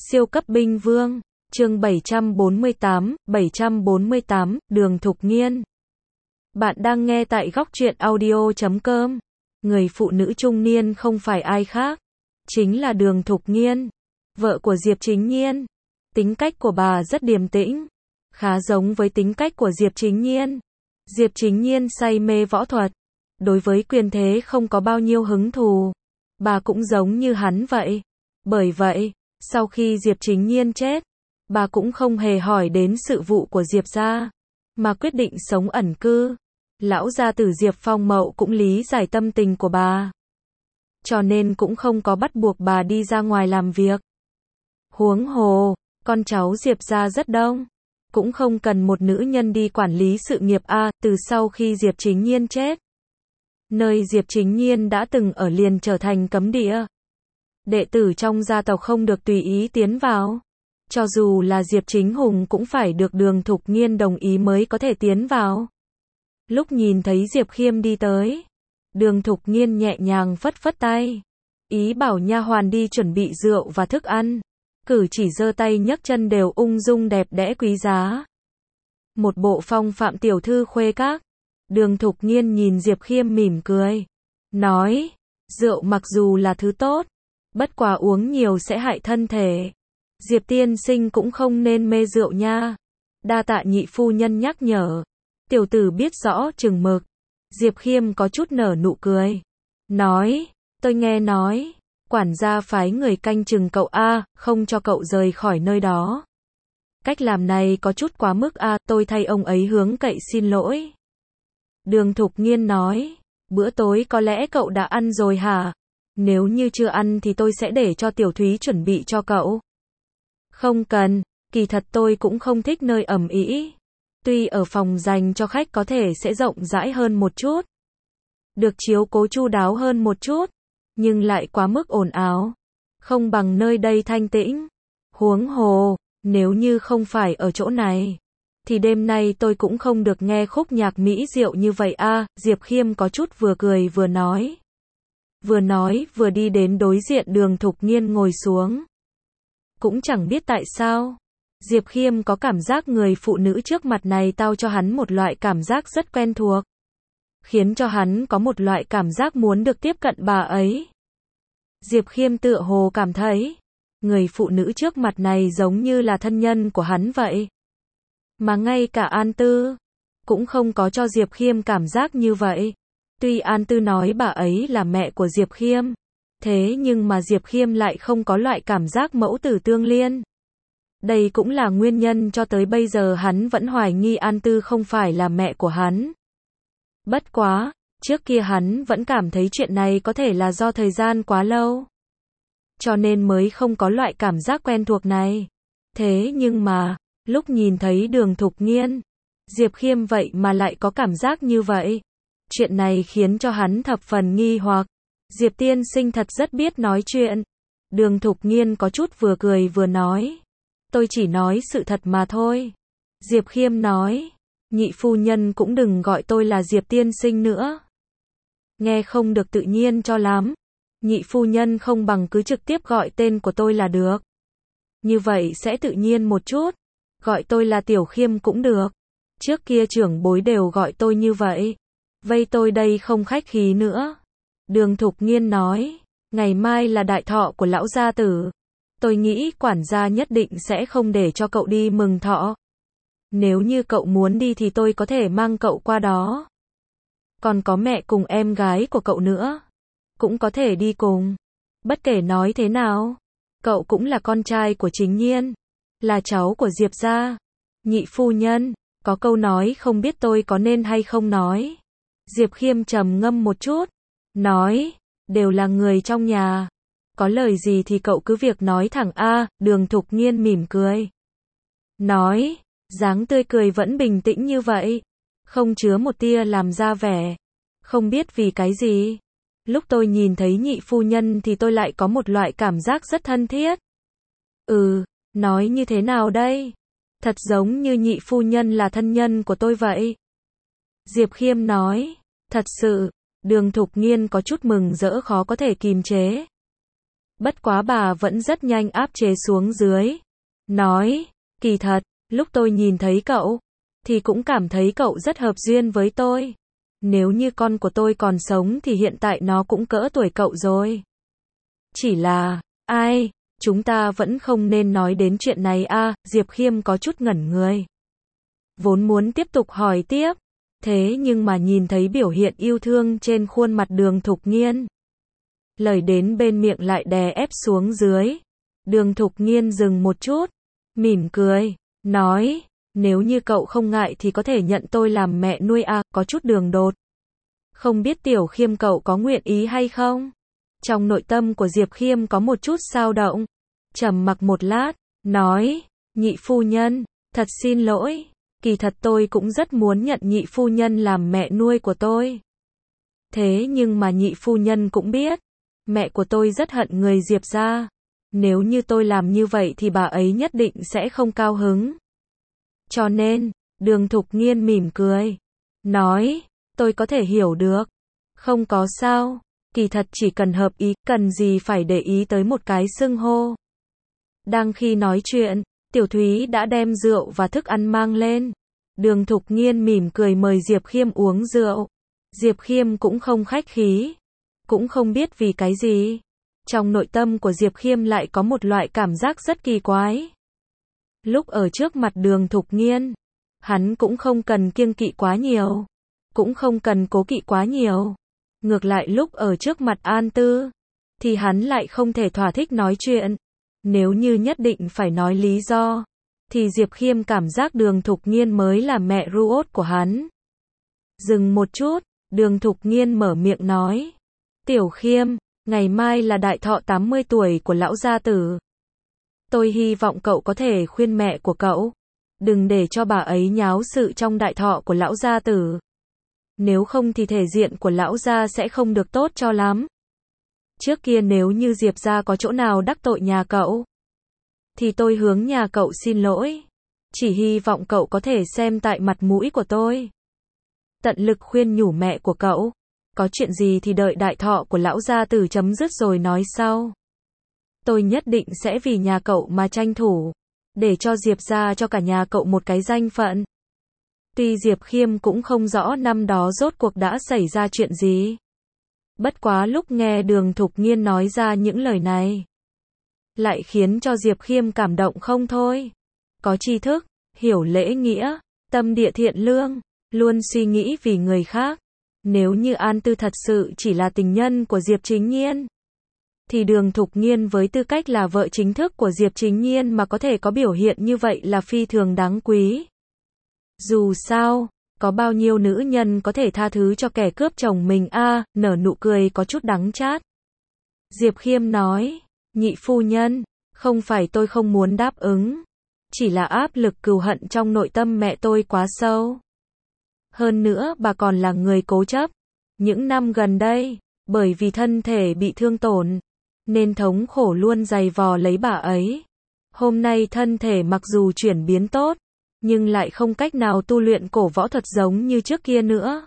Siêu cấp binh vương, chương 748, Đường Thục Nghiên. Bạn đang nghe tại góc truyện audio.com. Người phụ nữ trung niên không phải ai khác, chính là Đường Thục Nghiên, vợ của Diệp Chính Nhiên. Tính cách của bà rất điềm tĩnh, khá giống với tính cách của Diệp Chính Nhiên. Diệp Chính Nhiên say mê võ thuật, đối với quyền thế không có bao nhiêu hứng thú. Bà cũng giống như hắn vậy. Bởi vậy, sau khi Diệp Chính Nhiên chết, bà cũng không hề hỏi đến sự vụ của Diệp gia, mà quyết định sống ẩn cư. Lão gia tử Diệp Phong Mậu cũng lý giải tâm tình của bà, cho nên cũng không có bắt buộc bà đi ra ngoài làm việc. Huống hồ, con cháu Diệp gia rất đông, cũng không cần một nữ nhân đi quản lý sự nghiệp từ sau khi Diệp Chính Nhiên chết, nơi Diệp Chính Nhiên đã từng ở liền trở thành cấm địa. Đệ tử trong gia tộc không được tùy ý tiến vào. Cho dù là Diệp Chính Hùng cũng phải được Đường Thục Nghiên đồng ý mới có thể tiến vào. Lúc nhìn thấy Diệp Khiêm đi tới, Đường Thục Nghiên nhẹ nhàng phất phất tay, ý bảo nha hoàn đi chuẩn bị rượu và thức ăn. Cử chỉ giơ tay nhấc chân đều ung dung đẹp đẽ quý giá. Một bộ phong phạm tiểu thư khuê các. Đường Thục Nghiên nhìn Diệp Khiêm mỉm cười, nói, rượu mặc dù là thứ tốt, bất quá uống nhiều sẽ hại thân thể. Diệp tiên sinh cũng không nên mê rượu nha. Đa tạ nhị phu nhân nhắc nhở. Tiểu tử biết rõ chừng mực. Diệp Khiêm có chút nở nụ cười, nói, tôi nghe nói, quản gia phái người canh chừng cậu không cho cậu rời khỏi nơi đó. Cách làm này có chút quá mức tôi thay ông ấy hướng cậy xin lỗi. Đường Thục Nghiên nói, bữa tối có lẽ cậu đã ăn rồi hả? Nếu như chưa ăn thì tôi sẽ để cho Tiểu Thúy chuẩn bị cho cậu. Không cần, kỳ thật tôi cũng không thích nơi ầm ĩ. Tuy ở phòng dành cho khách có thể sẽ rộng rãi hơn một chút, được chiếu cố chu đáo hơn một chút, nhưng lại quá mức ồn ào, không bằng nơi đây thanh tĩnh. Huống hồ, nếu như không phải ở chỗ này, thì đêm nay tôi cũng không được nghe khúc nhạc mỹ diệu như vậy Diệp Khiêm có chút vừa cười vừa nói. Vừa đi đến đối diện Đường Thục Nghiên ngồi xuống. Cũng chẳng biết tại sao, Diệp Khiêm có cảm giác người phụ nữ trước mặt này tạo cho hắn một loại cảm giác rất quen thuộc, khiến cho hắn có một loại cảm giác muốn được tiếp cận bà ấy. Diệp Khiêm tựa hồ cảm thấy, người phụ nữ trước mặt này giống như là thân nhân của hắn vậy. Mà ngay cả An Tư cũng không có cho Diệp Khiêm cảm giác như vậy. Tuy An Tư nói bà ấy là mẹ của Diệp Khiêm, thế nhưng mà Diệp Khiêm lại không có loại cảm giác mẫu tử tương liên. Đây cũng là nguyên nhân cho tới bây giờ hắn vẫn hoài nghi An Tư không phải là mẹ của hắn. Bất quá, trước kia hắn vẫn cảm thấy chuyện này có thể là do thời gian quá lâu, cho nên mới không có loại cảm giác quen thuộc này. Thế nhưng mà, lúc nhìn thấy Đường Thục Nghiên, Diệp Khiêm vậy mà lại có cảm giác như vậy. Chuyện này khiến cho hắn thập phần nghi hoặc. Diệp tiên sinh thật rất biết nói chuyện. Đường Thục Nghiên có chút vừa cười vừa nói, tôi chỉ nói sự thật mà thôi. Diệp Khiêm nói, nhị phu nhân cũng đừng gọi tôi là Diệp tiên sinh nữa, nghe không được tự nhiên cho lắm. Nhị phu nhân không bằng cứ trực tiếp gọi tên của tôi là được, như vậy sẽ tự nhiên một chút. Gọi tôi là Tiểu Khiêm cũng được, trước kia trưởng bối đều gọi tôi như vậy, vây tôi đây không khách khí nữa. Đường Thục Nghiên nói, ngày mai là đại thọ của lão gia tử, tôi nghĩ quản gia nhất định sẽ không để cho cậu đi mừng thọ. Nếu như cậu muốn đi thì tôi có thể mang cậu qua đó. Còn có mẹ cùng em gái của cậu nữa, cũng có thể đi cùng. Bất kể nói thế nào, cậu cũng là con trai của Chính Nhiên, là cháu của Diệp gia. Nhị phu nhân, có câu nói không biết tôi có nên hay không nói. Diệp Khiêm trầm ngâm một chút, nói, đều là người trong nhà, có lời gì thì cậu cứ việc nói thẳng Đường Thục Nghiên mỉm cười, nói, dáng tươi cười vẫn bình tĩnh như vậy, không chứa một tia làm ra vẻ. Không biết vì cái gì, lúc tôi nhìn thấy nhị phu nhân thì tôi lại có một loại cảm giác rất thân thiết. Nói như thế nào đây? Thật giống như nhị phu nhân là thân nhân của tôi vậy. Diệp Khiêm nói, thật sự. Đường Thục Nghiên có chút mừng rỡ khó có thể kìm chế. Bất quá bà vẫn rất nhanh áp chế xuống dưới. Nói, kỳ thật, lúc tôi nhìn thấy cậu, thì cũng cảm thấy cậu rất hợp duyên với tôi. Nếu như con của tôi còn sống thì hiện tại nó cũng cỡ tuổi cậu rồi. Chỉ là, ai, chúng ta vẫn không nên nói đến chuyện này à, Diệp Khiêm có chút ngẩn người. Vốn muốn tiếp tục hỏi tiếp, thế nhưng mà nhìn thấy biểu hiện yêu thương trên khuôn mặt Đường Thục Nghiên. Lời đến bên miệng lại đè ép xuống dưới. Đường Thục Nghiên dừng một chút, mỉm cười, nói, nếu như cậu không ngại thì có thể nhận tôi làm mẹ nuôi à, có chút đường đột. Không biết Tiểu Khiêm cậu có nguyện ý hay không? Trong nội tâm của Diệp Khiêm có một chút dao động. Trầm mặc một lát, nói, nhị phu nhân, thật xin lỗi, kỳ thật tôi cũng rất muốn nhận nhị phu nhân làm mẹ nuôi của tôi. Thế nhưng mà nhị phu nhân cũng biết, mẹ của tôi rất hận người Diệp gia. Nếu như tôi làm như vậy thì bà ấy nhất định sẽ không cao hứng. Cho nên, Đường Thục Nghiên mỉm cười, nói, tôi có thể hiểu được. Không có sao, kỳ thật chỉ cần hợp ý, cần gì phải để ý tới một cái xưng hô. Đang khi nói chuyện, Tiểu Thúy đã đem rượu và thức ăn mang lên. Đường Thục Nghiên mỉm cười mời Diệp Khiêm uống rượu. Diệp Khiêm cũng không khách khí, cũng không biết vì cái gì. Trong nội tâm của Diệp Khiêm lại có một loại cảm giác rất kỳ quái. Lúc ở trước mặt Đường Thục Nghiên, hắn cũng không cần kiêng kỵ quá nhiều, cũng không cần cố kỵ quá nhiều. Ngược lại lúc ở trước mặt An Tư, thì hắn lại không thể thỏa thích nói chuyện. Nếu như nhất định phải nói lý do, thì Diệp Khiêm cảm giác Đường Thục Nghiên mới là mẹ ruột của hắn. Dừng một chút, Đường Thục Nghiên mở miệng nói, Tiểu Khiêm, ngày mai là đại thọ 80 tuổi của lão gia tử. Tôi hy vọng cậu có thể khuyên mẹ của cậu, đừng để cho bà ấy nháo sự trong đại thọ của lão gia tử. Nếu không thì thể diện của lão gia sẽ không được tốt cho lắm. Trước kia nếu như Diệp gia có chỗ nào đắc tội nhà cậu, thì tôi hướng nhà cậu xin lỗi. Chỉ hy vọng cậu có thể xem tại mặt mũi của tôi, tận lực khuyên nhủ mẹ của cậu. Có chuyện gì thì đợi đại thọ của lão gia tử chấm dứt rồi nói sau. Tôi nhất định sẽ vì nhà cậu mà tranh thủ, để cho Diệp gia cho cả nhà cậu một cái danh phận. Tuy Diệp Khiêm cũng không rõ năm đó rốt cuộc đã xảy ra chuyện gì. Bất quá lúc nghe Đường Thục Nghiên nói ra những lời này, lại khiến cho Diệp Khiêm cảm động không thôi. Có tri thức, hiểu lễ nghĩa, tâm địa thiện lương, luôn suy nghĩ vì người khác. Nếu như An Tư thật sự chỉ là tình nhân của Diệp Chính Nhiên, thì Đường Thục Nghiên với tư cách là vợ chính thức của Diệp Chính Nhiên mà có thể có biểu hiện như vậy là phi thường đáng quý. Dù sao, có bao nhiêu nữ nhân có thể tha thứ cho kẻ cướp chồng mình a, nở nụ cười có chút đắng chát. Diệp Khiêm nói, nhị phu nhân, không phải tôi không muốn đáp ứng, chỉ là áp lực cừu hận trong nội tâm mẹ tôi quá sâu. Hơn nữa bà còn là người cố chấp. Những năm gần đây, bởi vì thân thể bị thương tổn, nên thống khổ luôn giày vò lấy bà ấy. Hôm nay thân thể mặc dù chuyển biến tốt, nhưng lại không cách nào tu luyện cổ võ thuật giống như trước kia nữa.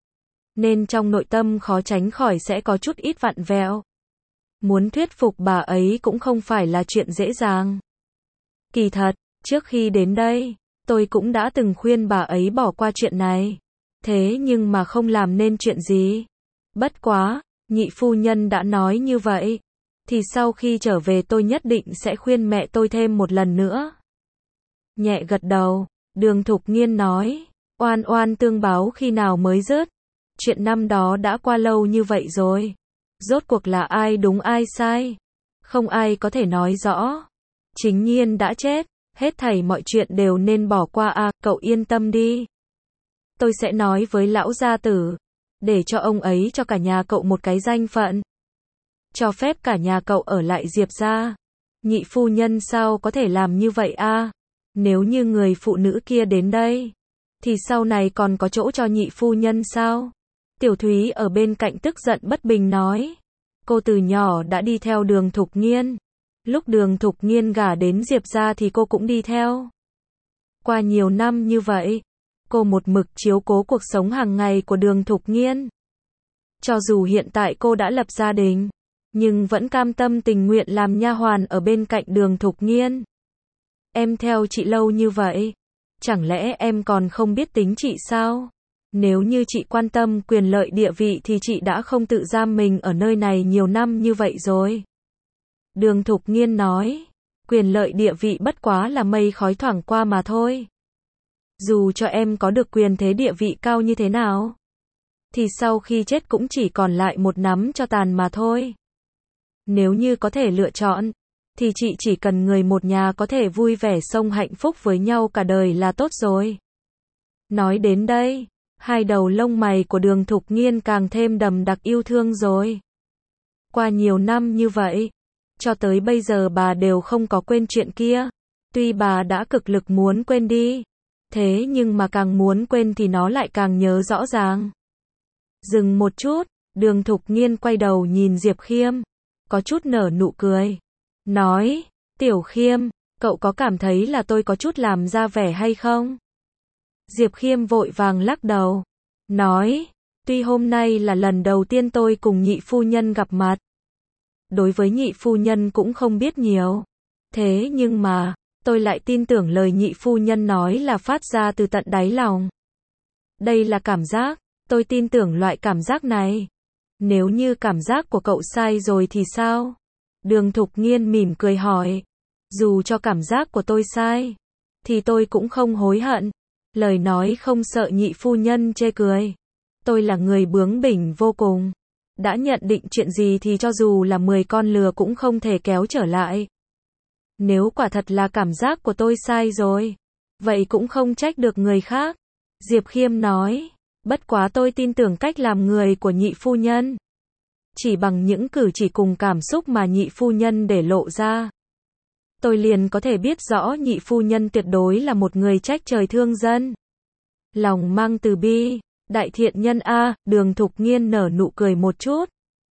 Nên trong nội tâm khó tránh khỏi sẽ có chút ít vặn vẹo. Muốn thuyết phục bà ấy cũng không phải là chuyện dễ dàng. Kỳ thật, trước khi đến đây, tôi cũng đã từng khuyên bà ấy bỏ qua chuyện này. Thế nhưng mà không làm nên chuyện gì. Bất quá, nhị phu nhân đã nói như vậy, thì sau khi trở về tôi nhất định sẽ khuyên mẹ tôi thêm một lần nữa. Nhẹ gật đầu, Đường Thục Nghiên nói, oan oan tương báo khi nào mới dứt. Chuyện năm đó đã qua lâu như vậy rồi. Rốt cuộc là ai đúng ai sai? Không ai có thể nói rõ. Chính Nhiên đã chết, hết thảy mọi chuyện đều nên bỏ qua à, cậu yên tâm đi. Tôi sẽ nói với lão gia tử, để cho ông ấy cho cả nhà cậu một cái danh phận. Cho phép cả nhà cậu ở lại Diệp gia. Nhị phu nhân sao có thể làm như vậy a? Nếu như người phụ nữ kia đến đây, thì sau này còn có chỗ cho nhị phu nhân sao? Tiểu Thúy ở bên cạnh tức giận bất bình nói. Cô từ nhỏ đã đi theo Đường Thục Nghiên. Lúc Đường Thục Nghiên gả đến Diệp gia thì cô cũng đi theo. Qua nhiều năm như vậy, cô một mực chiếu cố cuộc sống hàng ngày của Đường Thục Nghiên. Cho dù hiện tại cô đã lập gia đình, nhưng vẫn cam tâm tình nguyện làm nha hoàn ở bên cạnh Đường Thục Nghiên. Em theo chị lâu như vậy, chẳng lẽ em còn không biết tính chị sao? Nếu như chị quan tâm quyền lợi địa vị thì chị đã không tự giam mình ở nơi này nhiều năm như vậy rồi. Đường Thục Nghiên nói, quyền lợi địa vị bất quá là mây khói thoảng qua mà thôi. Dù cho em có được quyền thế địa vị cao như thế nào, thì sau khi chết cũng chỉ còn lại một nắm tro tàn mà thôi. Nếu như có thể lựa chọn, thì chị chỉ cần người một nhà có thể vui vẻ sống hạnh phúc với nhau cả đời là tốt rồi. Nói đến đây, hai đầu lông mày của Đường Thục Nghiên càng thêm đậm đặc yêu thương rồi. Qua nhiều năm như vậy, cho tới bây giờ bà đều không có quên chuyện kia. Tuy bà đã cực lực muốn quên đi, thế nhưng mà càng muốn quên thì nó lại càng nhớ rõ ràng. Dừng một chút, Đường Thục Nghiên quay đầu nhìn Diệp Khiêm, có chút nở nụ cười. Nói, Tiểu Khiêm, cậu có cảm thấy là tôi có chút làm ra vẻ hay không? Diệp Khiêm vội vàng lắc đầu. Nói, tuy hôm nay là lần đầu tiên tôi cùng nhị phu nhân gặp mặt. Đối với nhị phu nhân cũng không biết nhiều. Thế nhưng mà, tôi lại tin tưởng lời nhị phu nhân nói là phát ra từ tận đáy lòng. Đây là cảm giác, tôi tin tưởng loại cảm giác này. Nếu như cảm giác của cậu sai rồi thì sao? Đường Thục Nghiên mỉm cười hỏi. Dù cho cảm giác của tôi sai, thì tôi cũng không hối hận. Lời nói không sợ nhị phu nhân chê cười. Tôi là người bướng bỉnh vô cùng. Đã nhận định chuyện gì thì cho dù là 10 con lừa cũng không thể kéo trở lại. Nếu quả thật là cảm giác của tôi sai rồi, vậy cũng không trách được người khác. Diệp Khiêm nói, bất quá tôi tin tưởng cách làm người của nhị phu nhân. Chỉ bằng những cử chỉ cùng cảm xúc mà nhị phu nhân để lộ ra, tôi liền có thể biết rõ nhị phu nhân tuyệt đối là một người trách trời thương dân. Lòng mang từ bi, đại thiện nhân a. Đường Thục Nghiên nở nụ cười một chút.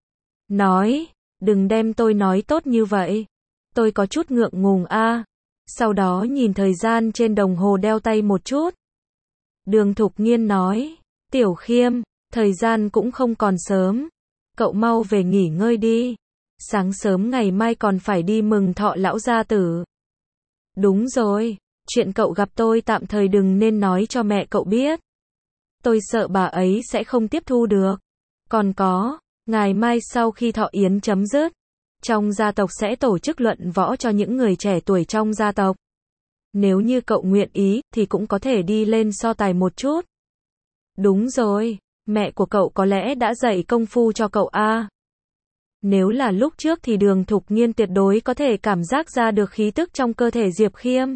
Nói, đừng đem tôi nói tốt như vậy. Tôi có chút ngượng ngùng a. Sau đó nhìn thời gian trên đồng hồ đeo tay một chút. Đường Thục Nghiên nói, Tiểu Khiêm, thời gian cũng không còn sớm. Cậu mau về nghỉ ngơi đi. Sáng sớm ngày mai còn phải đi mừng thọ lão gia tử. Đúng rồi, chuyện cậu gặp tôi tạm thời đừng nên nói cho mẹ cậu biết. Tôi sợ bà ấy sẽ không tiếp thu được. Còn có, ngày mai sau khi thọ yến chấm dứt, trong gia tộc sẽ tổ chức luận võ cho những người trẻ tuổi trong gia tộc. Nếu như cậu nguyện ý, thì cũng có thể đi lên so tài một chút. Đúng rồi, mẹ của cậu có lẽ đã dạy công phu cho cậu a. Nếu là lúc trước thì Đường Thục Nghiên tuyệt đối có thể cảm giác ra được khí tức trong cơ thể Diệp Khiêm.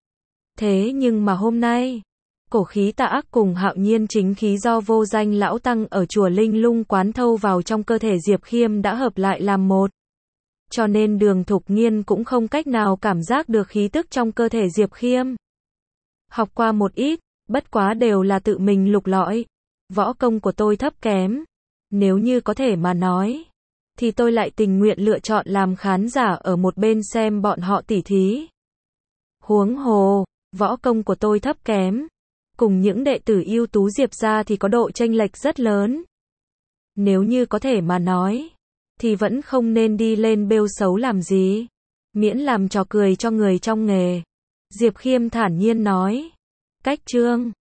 Thế nhưng mà hôm nay, cổ khí tà ác cùng hạo nhiên chính khí do vô danh lão tăng ở chùa Linh Lung quán thâu vào trong cơ thể Diệp Khiêm đã hợp lại làm một. Cho nên Đường Thục Nghiên cũng không cách nào cảm giác được khí tức trong cơ thể Diệp Khiêm. Học qua một ít, bất quá đều là tự mình lục lọi. Võ công của tôi thấp kém. Nếu như có thể mà nói, thì tôi lại tình nguyện lựa chọn làm khán giả ở một bên xem bọn họ tỉ thí. Huống hồ, võ công của tôi thấp kém. Cùng những đệ tử ưu tú Diệp gia thì có độ chênh lệch rất lớn. Nếu như có thể mà nói, thì vẫn không nên đi lên bêu xấu làm gì. Miễn làm trò cười cho người trong nghề. Diệp Khiêm thản nhiên nói. Cách chương